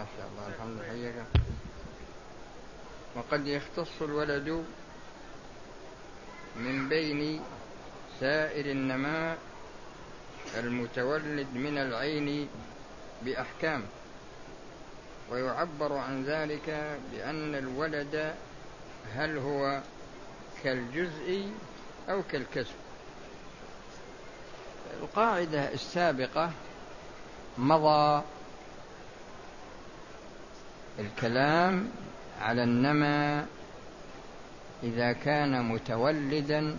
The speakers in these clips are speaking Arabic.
شاء الله، الحمد لله. وقد يختص الولد من بين سائر النماء المتولد من العين بأحكام، ويعبر عن ذلك بأن الولد هل هو كالجزء أو كالكسب. القاعدة السابقة مضى الكلام على النماء إذا كان متولدا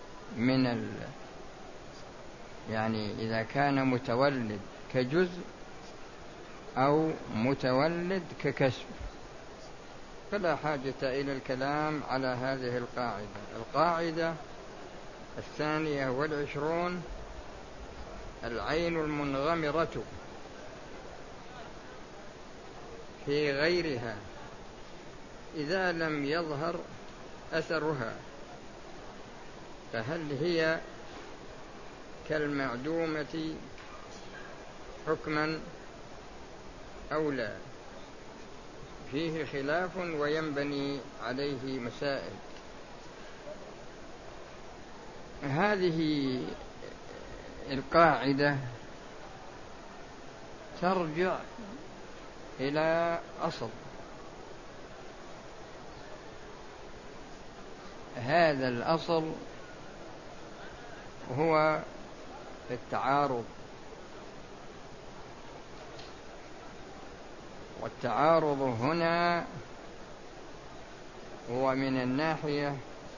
يعني إذا كان متولد كجزء أو متولد ككسب، فلا حاجة إلى الكلام على هذه القاعدة. القاعدة 22 العين المنغمرة في غيرها إذا لم يظهر أثرها فهل هي كالمعدومة حكما أو لا؟ فيه خلاف وينبني عليه مسائل. هذه القاعدة ترجع إلى أصل، هذا الأصل هو التعارض، والتعارض هنا هو من الناحية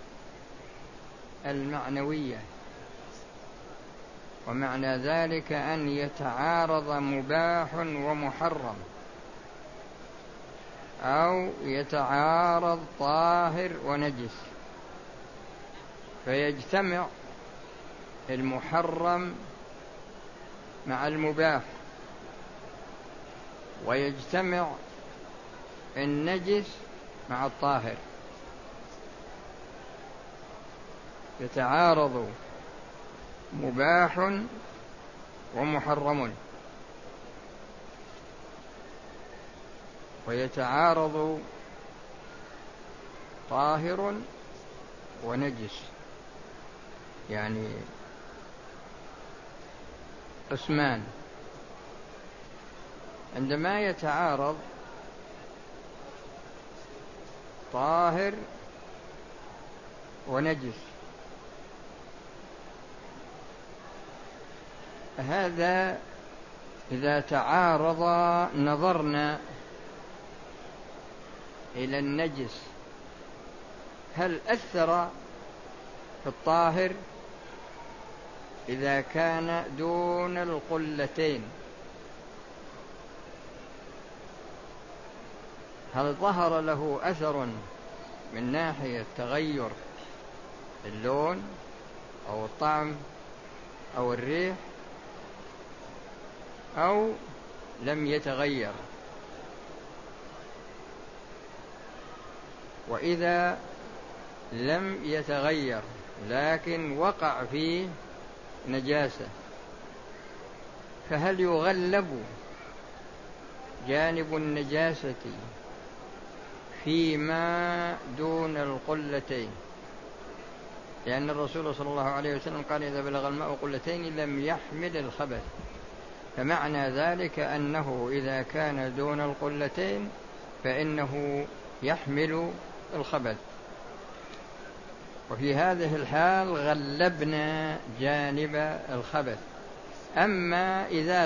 المعنوية، ومعنى ذلك أن يتعارض مباح ومحرم، أو يتعارض طاهر ونجس، فيجتمع المحرم مع المباح، ويجتمع النجس مع الطاهر، يتعارض مباح ومحرم، ويتعارض طاهر ونجس، يعني قسمان. عندما يتعارض طاهر ونجس، هذا إذا تعارض نظرنا إلى النجس هل أثر في الطاهر إذا كان دون القلتين، هل ظهر له أثر من ناحية تغير اللون أو الطعم أو الريح، أو لم يتغير؟ وإذا لم يتغير لكن وقع فيه نجاسة، فهل يغلب جانب النجاسة فيما دون القلتين؟ لأن الرسول صلى الله عليه وسلم قال إذا بلغ الماء قلتين لم يحمل الخبث، فمعنى ذلك أنه إذا كان دون القلتين فإنه يحمل الخبث، وفي هذه الحال غلبنا جانب الخبث. أما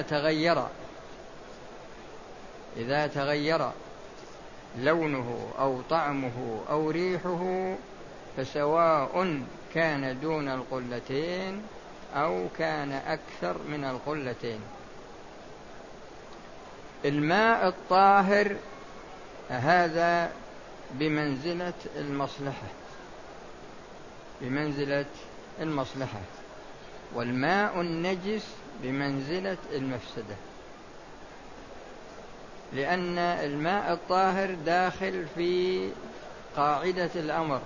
إذا تغير لونه أو طعمه أو ريحه فسواء كان دون القلتين أو كان أكثر من القلتين. الماء الطاهر هذا بمنزلة المصلحة، والماء النجس بمنزلة المفسدة، لأن الماء الطاهر داخل في قاعدة الأمر،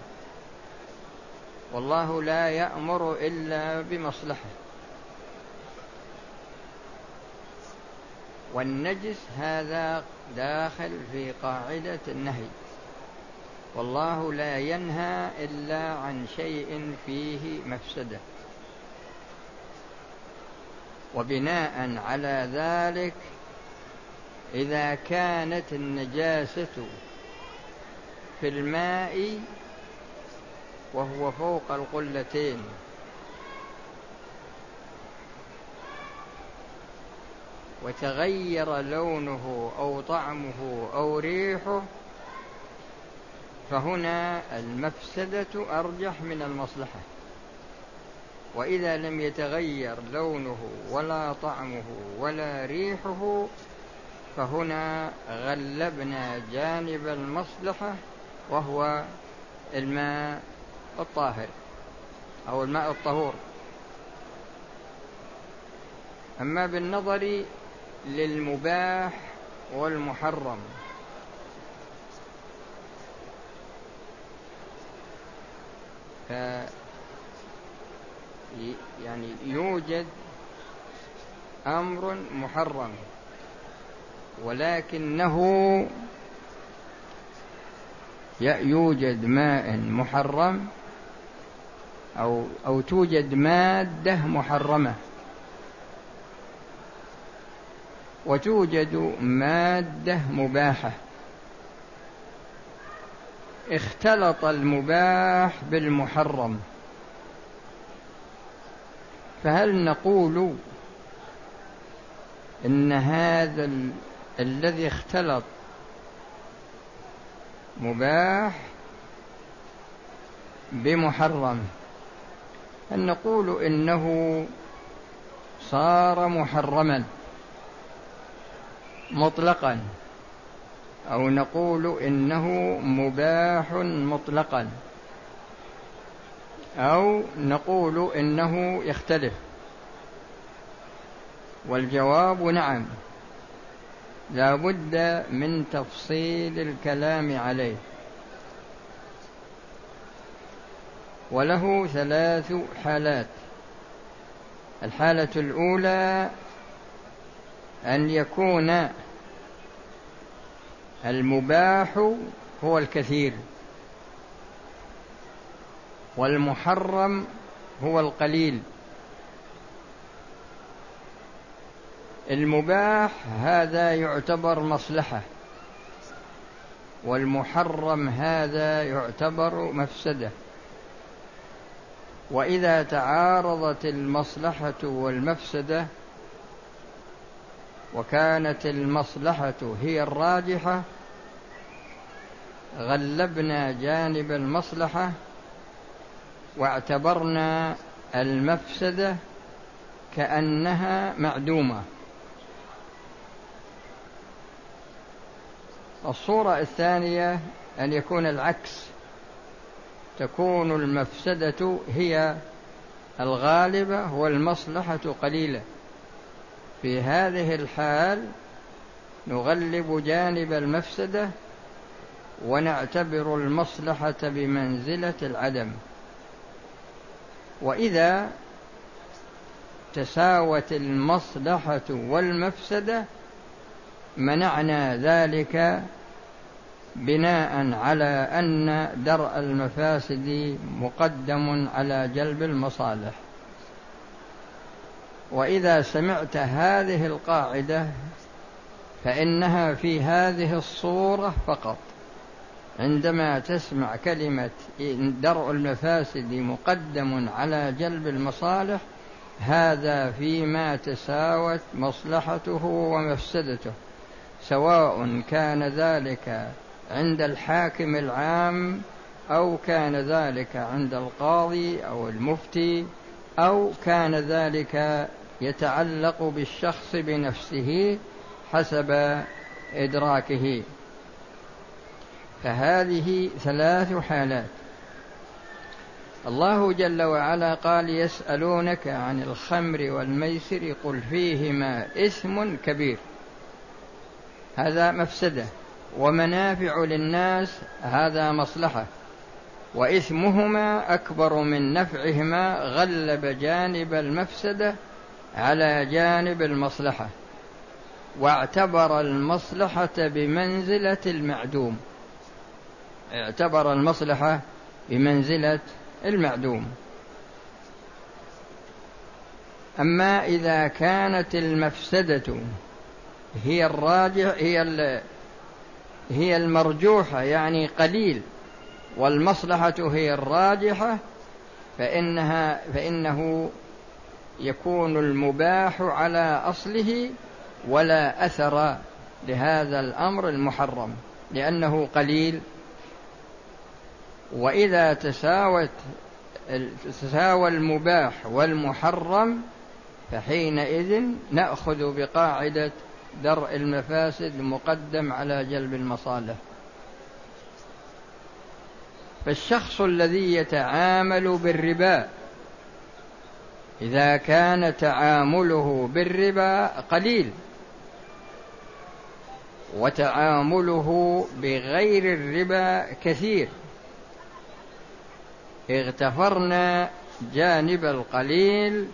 والله لا يأمر إلا بمصلحة، والنجس هذا داخل في قاعدة النهي، والله لا ينهى إلا عن شيء فيه مفسدة. وبناء على ذلك إذا كانت النجاسة في الماء وهو فوق القلتين وتغير لونه أو طعمه أو ريحه فهنا المفسدة أرجح من المصلحة. وإذا لم يتغير لونه ولا طعمه ولا ريحه فهنا غلبنا جانب المصلحة وهو الماء الطاهر أو الماء الطهور. أما بالنظر للمباح والمحرم يعني يوجد أمر محرم ولكنه يوجد ماء محرم أو توجد مادة محرمة وتوجد مادة مباحة، اختلط المباح بالمحرم، فهل نقول إن هذا الذي اختلط مباح بمحرم، هل نقول إنه صار محرما مطلقا أو نقول إنه مباح مطلقا أو نقول إنه يختلف؟ والجواب نعم، لا بد من تفصيل الكلام عليه. وله 3 حالات. الحالة الأولى أن يكون المباح هو الكثير والمحرم هو القليل. المباح هذا يعتبر مصلحة والمحرم هذا يعتبر مفسدة. وإذا تعارضت المصلحة والمفسدة وكانت المصلحة هي الراجحة غلبنا جانب المصلحة واعتبرنا المفسدة كأنها معدومة. الصورة الثانية أن يكون العكس، تكون المفسدة هي الغالبة والمصلحة قليلة. في هذه الحال نغلب جانب المفسدة ونعتبر المصلحة بمنزلة العدم. وإذا تساوت المصلحة والمفسدة منعنا ذلك بناء على أن درء المفاسد مقدم على جلب المصالح. وإذا سمعت هذه القاعدة فإنها في هذه الصورة فقط. عندما تسمع كلمة درء المفاسد مقدم على جلب المصالح هذا فيما تساوت مصلحته ومفسدته، سواء كان ذلك عند الحاكم العام أو كان ذلك عند القاضي أو المفتي أو كان ذلك يتعلق بالشخص بنفسه حسب إدراكه. فهذه 3 حالات. الله جل وعلا قال: يسألونك عن الخمر والميسر قل فيهما إثم كبير، هذا مفسدة، ومنافع للناس، هذا مصلحة، وإثمهما أكبر من نفعهما، غلب جانب المفسدة على جانب المصلحة. واعتبر المصلحة بمنزلة المعدوم، اعتبر المصلحة بمنزلة المعدوم. أما إذا كانت المفسدة هي الراجح هي المرجوحة يعني قليل، والمصلحة هي الراجحة، فإنه يكون المباح على أصله ولا أثر لهذا الأمر المحرم لأنه قليل. وإذا تساوى المباح والمحرم فحينئذ نأخذ بقاعدة درء المفاسد مقدم على جلب المصالح. فالشخص الذي يتعامل بالربا إذا كان تعامله بالربا قليل وتعامله بغير الربا كثير، اغتفرنا جانب القليل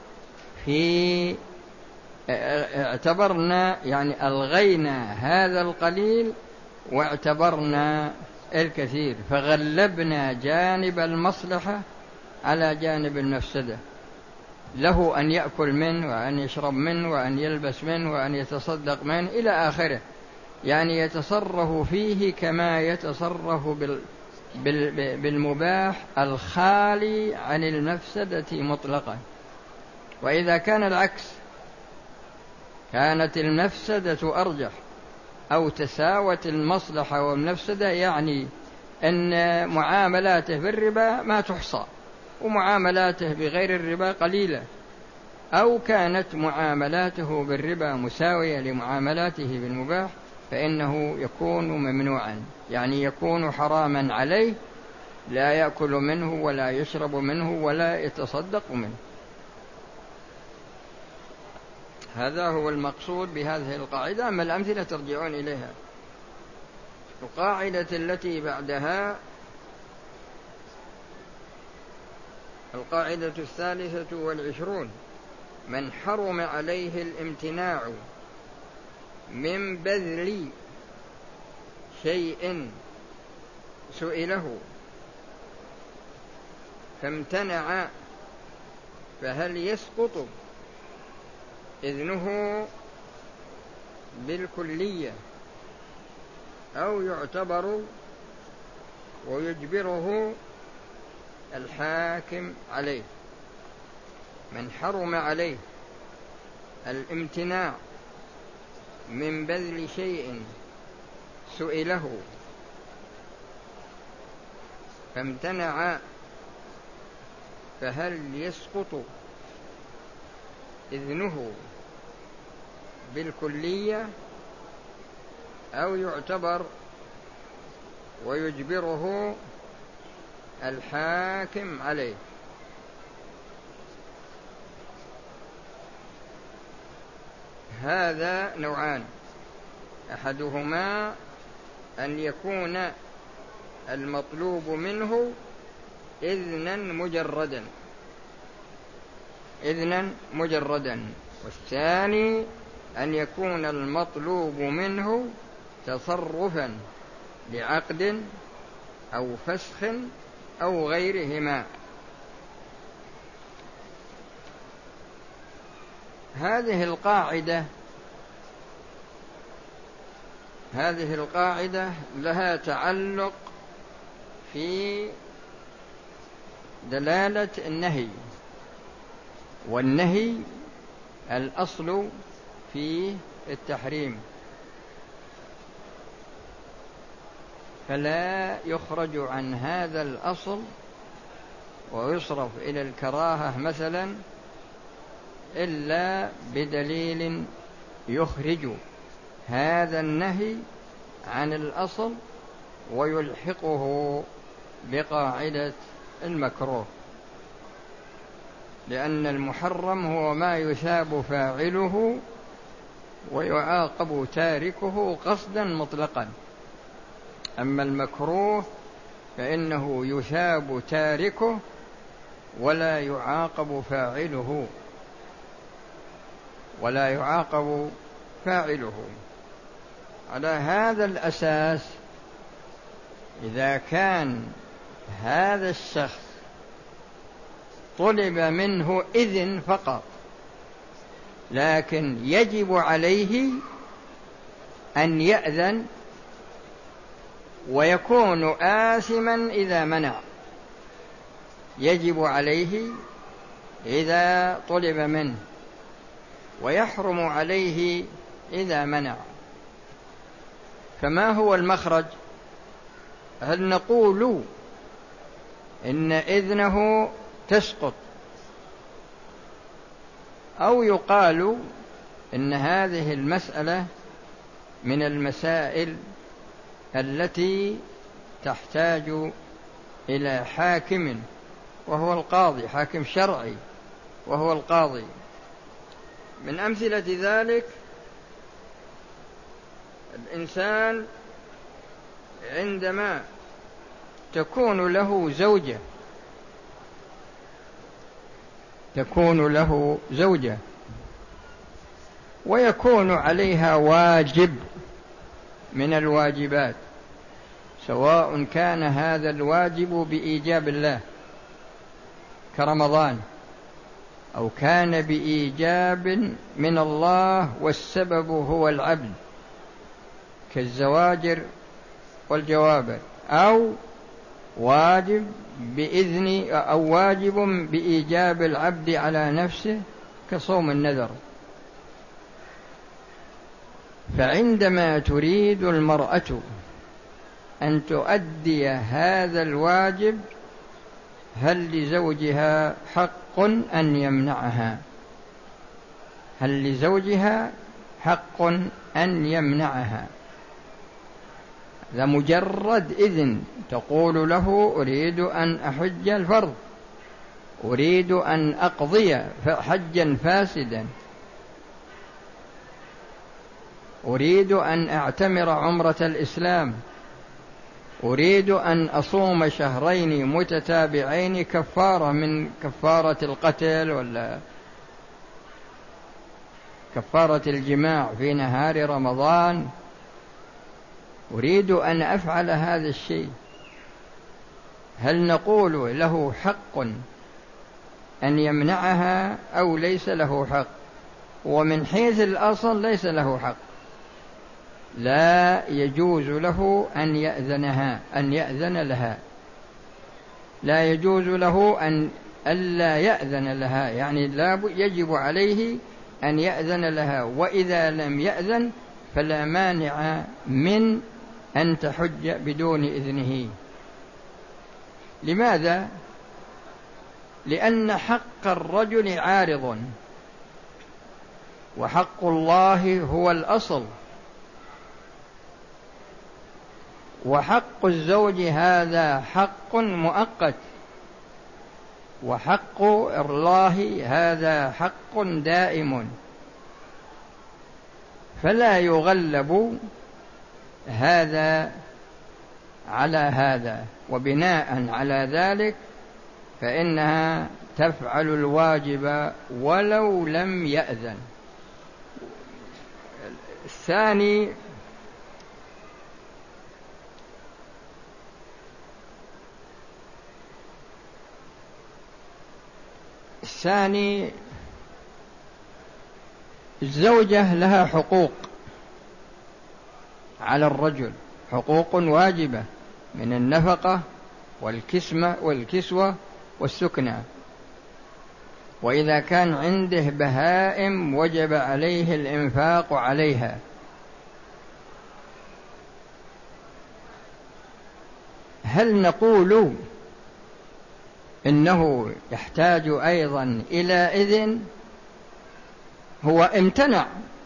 اعتبرنا يعني ألغينا هذا القليل واعتبرنا الكثير، فغلبنا جانب المصلحة على جانب المفسدة. له أن يأكل منه وأن يشرب منه وأن يلبس منه وأن يتصدق منه إلى آخره، يعني يتصرف فيه كما يتصرف بالمباح الخالي عن المفسدة مطلقا. وإذا كان العكس، كانت المفسدة أرجح أو تساوت المصلحة والمفسدة، يعني أن معاملاته بالربا ما تحصى ومعاملاته بغير الربا قليلة، أو كانت معاملاته بالربا مساوية لمعاملاته بالمباح، فإنه يكون ممنوعا، يعني يكون حراما عليه، لا يأكل منه ولا يشرب منه ولا يتصدق منه. هذا هو المقصود بهذه القاعدة. أما الأمثلة ترجعون إليها. القاعدة التي بعدها القاعدة 23: من حرم عليه الامتناع من بذل شيء سئله فامتنع فهل يسقط إذنه بالكلية أو يعتبر ويجبره الحاكم عليه؟ من حرم عليه الامتناع من بذل شيء سئله فامتنع فهل يسقط إذنه بالكلية أو يعتبر ويجبره الحاكم عليه؟ هذا نوعان: أحدهما أن يكون المطلوب منه إذنا مجردا، والثاني أن يكون المطلوب منه تصرفا بعقد أو فسخ أو غيرهما. هذه القاعدة لها تعلق في دلالة النهي، والنهي الأصل فيه التحريم، فلا يخرج عن هذا الأصل ويصرف إلى الكراهة مثلا إلا بدليل يخرج هذا النهي عن الأصل ويلحقه بقاعدة المكروه، لأن المحرم هو ما يثاب فاعله ويعاقب تاركه قصدا مطلقا، أما المكروه فإنه يثاب تاركه ولا يعاقب فاعله، ولا يعاقب فاعله. على هذا الأساس إذا كان هذا الشخص طلب منه إذن فقط، لكن يجب عليه أن يأذن ويكون آثما إذا منع، يجب عليه إذا طلب منه ويحرم عليه إذا منع. فما هو المخرج؟ هل نقول إن إذنه تسقط، أو يقال إن هذه المسألة من المسائل التي تحتاج إلى حاكم وهو القاضي، حاكم شرعي وهو القاضي؟ من أمثلة ذلك الإنسان عندما تكون له زوجة ويكون عليها واجب من الواجبات، سواء كان هذا الواجب بإيجاب الله كرمضان، أو كان بإيجاب من الله والسبب هو العبد كالزواجر والجوابر، أو واجب بإذن أو واجب بإيجاب العبد على نفسه كصوم النذر. فعندما تريد المرأة أن تؤدي هذا الواجب، هل لزوجها حق أن يمنعها؟ هل لزوجها حق أن يمنعها؟ لمجرد إذن تقول له أريد أن أحج الفرض، أريد أن أقضي حجا فاسدا، أريد أن أعتمر عمرة الإسلام، أريد أن أصوم شهرين متتابعين كفارة من كفارة القتل ولا كفارة الجماع في نهار رمضان، أريد أن أفعل هذا الشيء، هل نقول له حق أن يمنعها أو ليس له حق؟ ومن حيث الأصل ليس له حق، لا يجوز له أن يأذن لها، لا يجوز له أن ألا يأذن لها، يعني لا يجب عليه أن يأذن لها، وإذا لم يأذن فلا مانع من أن تحج بدون إذنه. لماذا؟ لأن حق الرجل عارض، وحق الله هو الأصل، وحق الزوج هذا حق مؤقت، وحق الله هذا حق دائم، فلا يغلب هذا على هذا، وبناء على ذلك فإنها تفعل الواجب ولو لم يأذن. الثاني الزوجة لها حقوق على الرجل، حقوق واجبة من النفقة والكسوة والسكنى، وإذا كان عنده بهائم وجب عليه الإنفاق عليها. هل نقول إنه يحتاج أيضا إلى إذن؟ هو امتنع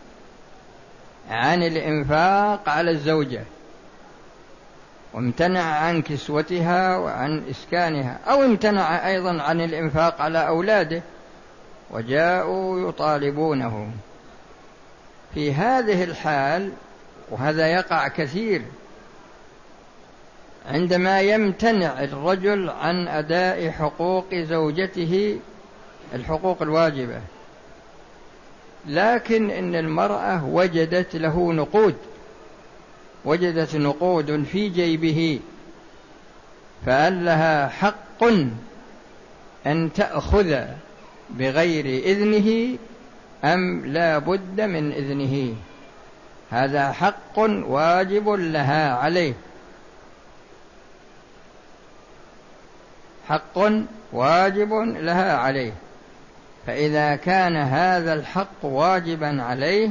عن الإنفاق على الزوجة، وامتنع عن كسوتها وعن إسكانها، أو امتنع أيضا عن الإنفاق على أولاده وجاءوا يطالبونه. في هذه الحال، وهذا يقع كثير، عندما يمتنع الرجل عن أداء حقوق زوجته الحقوق الواجبة، لكن إن المرأة وجدت له نقود، وجدت نقود في جيبه، فهل لها حق أن تأخذ بغير إذنه أم لا بد من إذنه؟ هذا حق واجب لها عليه، حق واجب لها عليه. فإذا كان هذا الحق واجبا عليه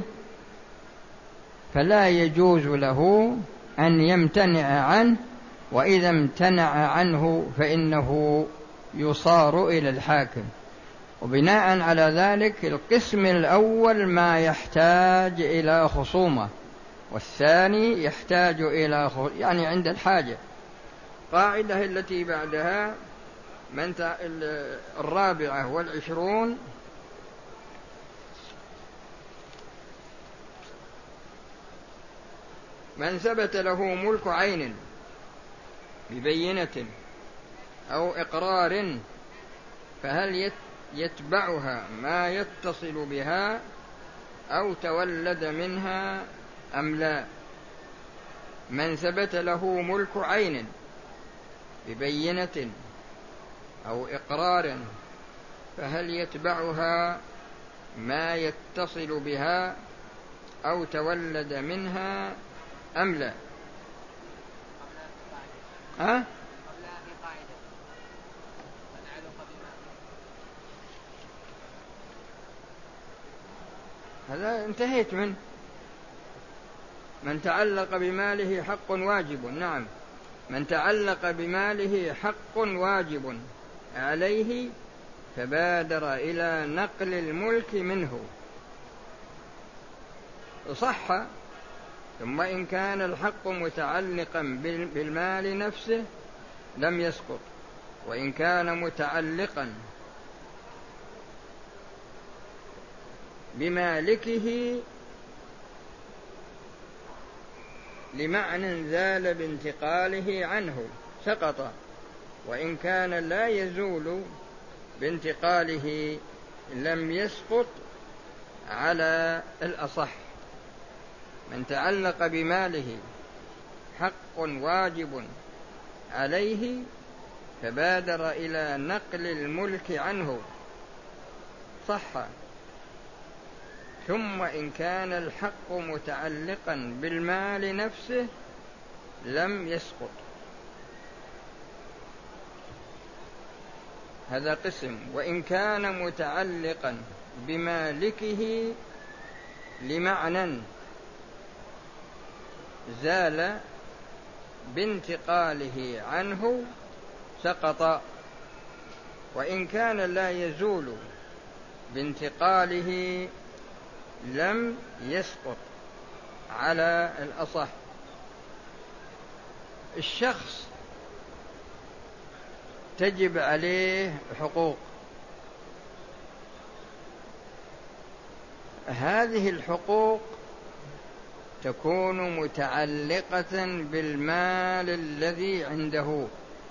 فلا يجوز له أن يمتنع عنه، وإذا امتنع عنه فإنه يصار إلى الحاكم. وبناء على ذلك القسم الأول ما يحتاج إلى خصومة، والثاني يحتاج إلى يعني عند الحاجة. قاعدة التي بعدها الرابعة والعشرون: من ثبت له ملك عين ببينة أو إقرار فهل يتبعها ما يتصل بها أو تولد منها أم لا؟ من ثبت له ملك عين ببينة أو إقرار فهل يتبعها ما يتصل بها أو تولد منها أم لا؟ هذا انتهيت منه. من تعلق بماله حق واجب، نعم، من تعلق بماله حق واجب عليه فبادر إلى نقل الملك منه صح. ثم إن كان الحق متعلقا بالمال نفسه لم يسقط، وإن كان متعلقا بمالكه لمعنى زال بانتقاله عنه سقط، وإن كان لا يزول بانتقاله لم يسقط على الأصح. من تعلق بماله حق واجب عليه فبادر إلى نقل الملك عنه صح. ثم إن كان الحق متعلقا بالمال نفسه لم يسقط. هذا قسم. وإن كان متعلقا بمالكه لمعنى زال بانتقاله عنه سقط، وإن كان لا يزول بانتقاله لم يسقط على الأصح. الشخص تجب عليه حقوق، هذه الحقوق تكون متعلقة بالمال الذي عنده،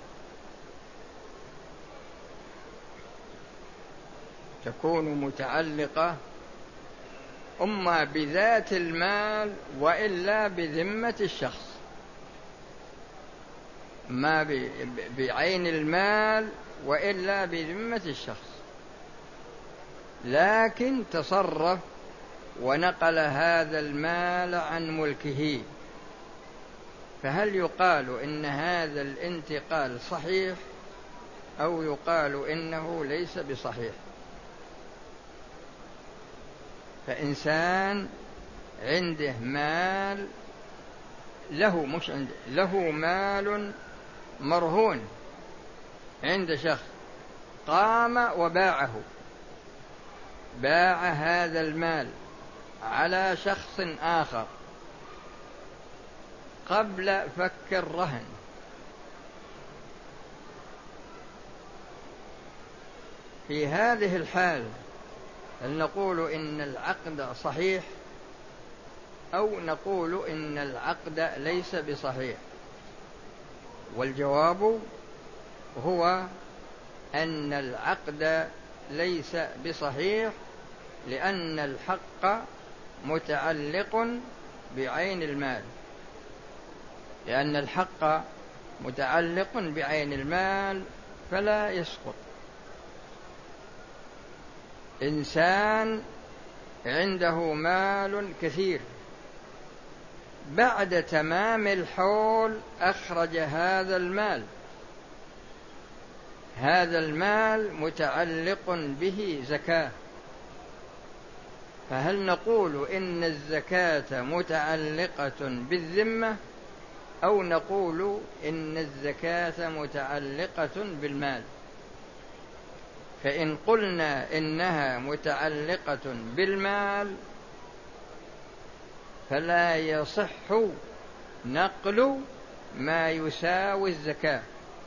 تكون متعلقة إما بذات المال وإلا بذمة الشخص، ما بعين المال وإلا بذمة الشخص، لكن تصرف ونقل هذا المال عن ملكه، فهل يقال إن هذا الانتقال صحيح أو يقال إنه ليس بصحيح؟ فإنسان عنده مال له، مش عنده، له مال مرهون عند شخص، قام وباعه، باع هذا المال على شخص آخر قبل فك الرهن، في هذه الحال هل نقول إن العقد صحيح أو نقول إن العقد ليس بصحيح؟ والجواب هو أن العقد ليس بصحيح، لأن الحق متعلق بعين المال، لأن الحق متعلق بعين المال فلا يسقط. إنسان عنده مال كثير، بعد تمام الحول أخرج هذا المال، هذا المال متعلق به زكاة، فهل نقول إن الزكاة متعلقة بالذمة أو نقول إن الزكاة متعلقة بالمال؟ فإن قلنا إنها متعلقة بالمال فلا يصح نقل ما يساوي الزكاة،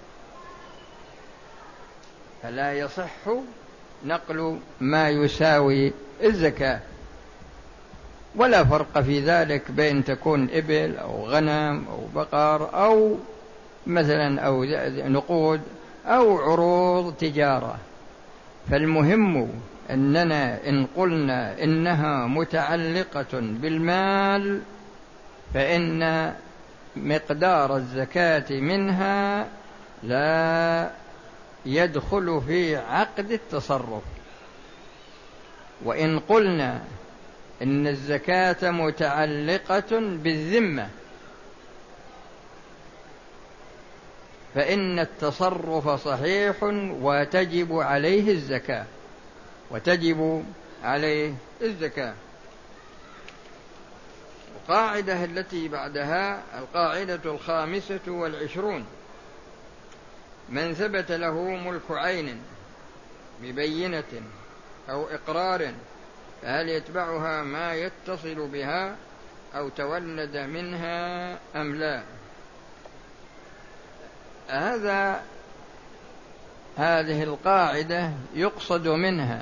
فلا يصح نقل ما يساوي الزكاة. ولا فرق في ذلك بين تكون إبل أو غنم أو بقر أو مثلا أو نقود أو عروض تجارة. فالمهم أننا إن قلنا إنها متعلقة بالمال فإن مقدار الزكاة منها لا يدخل في عقد التصرف. وإن قلنا إن الزكاة متعلقة بالذمة فإن التصرف صحيح وتجب عليه الزكاة، وتجب عليه الزكاة. القاعدة التي بعدها القاعدة 25: من ثبت له ملك عين ببينة أو إقرار فهل يتبعها ما يتصل بها أو تولد منها أم لا؟ هذه القاعدة يقصد منها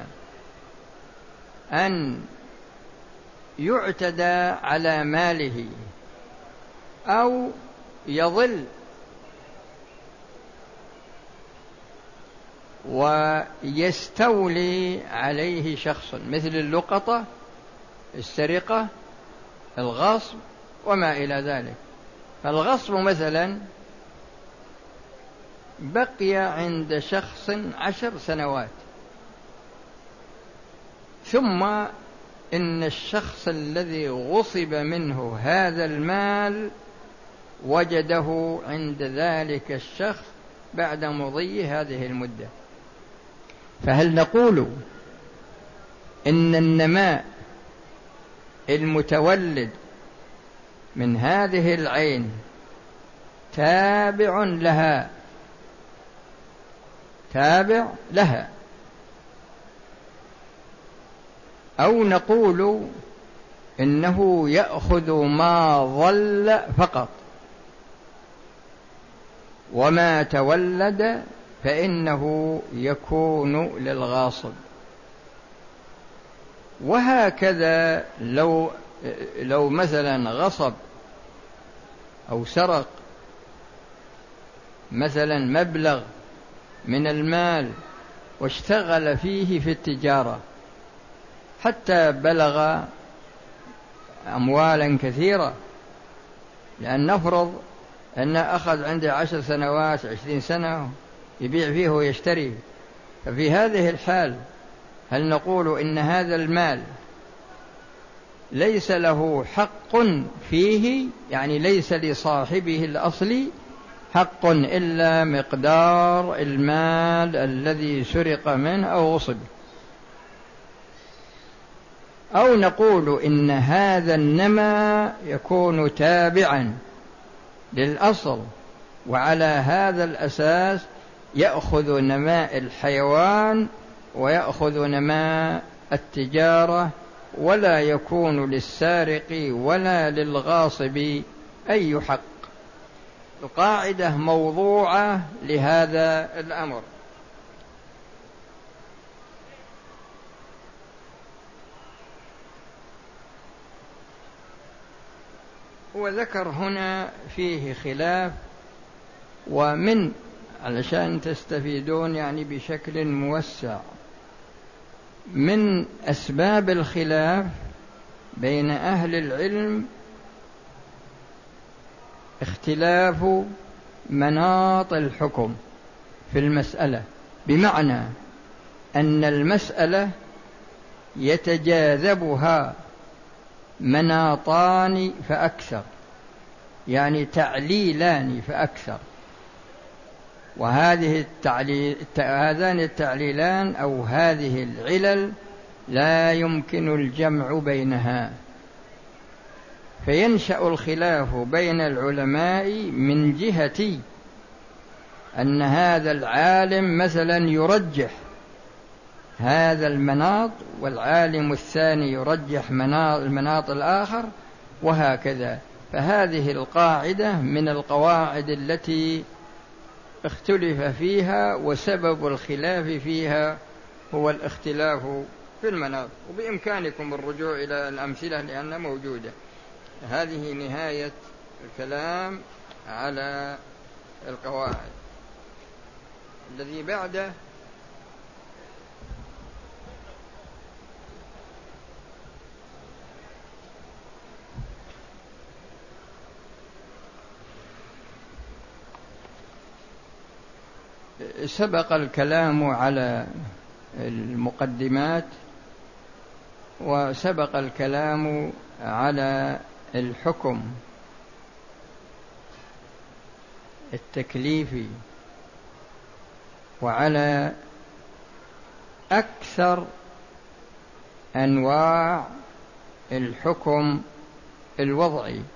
أن يعتدى على ماله أو يضل ويستولي عليه شخص، مثل اللقطة، السرقة، الغصب وما إلى ذلك. فالغصب مثلا بقي عند شخص 10 سنوات، ثم إن الشخص الذي غصب منه هذا المال وجده عند ذلك الشخص بعد مضي هذه المدة، فهل نقول إن النماء المتولد من هذه العين تابع لها أو نقول إنه يأخذ ما ظل فقط وما تولد فإنه يكون للغاصب؟ وهكذا لو مثلا غصب أو سرق مثلا مبلغ من المال واشتغل فيه في التجارة حتى بلغ أموالا كثيرة، لأن نفرض أن أخذ عنده 10 سنوات 20 سنة يبيع فيه ويشتري، ففي هذه الحال هل نقول إن هذا المال ليس له حق فيه، يعني ليس لصاحبه الأصلي حق إلا مقدار المال الذي سرق منه أو غصب؟ أو نقول إن هذا النمى يكون تابعا للأصل، وعلى هذا الأساس يأخذ نماء الحيوان ويأخذ نماء التجارة، ولا يكون للسارق ولا للغاصب أي حق. القاعدة موضوعة لهذا الأمر. وذكر هنا فيه خلاف، ومن علشان تستفيدون يعني بشكل موسع، من أسباب الخلاف بين أهل العلم اختلاف مناط الحكم في المسألة، بمعنى أن المسألة يتجاذبها مناطان فأكثر، يعني تعليلان فأكثر، هذان التعليلان أو هذه العلل لا يمكن الجمع بينها، فينشأ الخلاف بين العلماء من جهة أن هذا العالم مثلا يرجح هذا المناط والعالم الثاني يرجح المناط الآخر، وهكذا. فهذه القاعدة من القواعد التي اختلف فيها، وسبب الخلاف فيها هو الاختلاف في المناط. وبإمكانكم الرجوع إلى الأمثلة لأنها موجودة. هذه نهاية الكلام على القواعد. الذي بعده سبق الكلام على المقدمات، وسبق الكلام على الحكم التكليفي، وعلى أكثر أنواع الحكم الوضعي.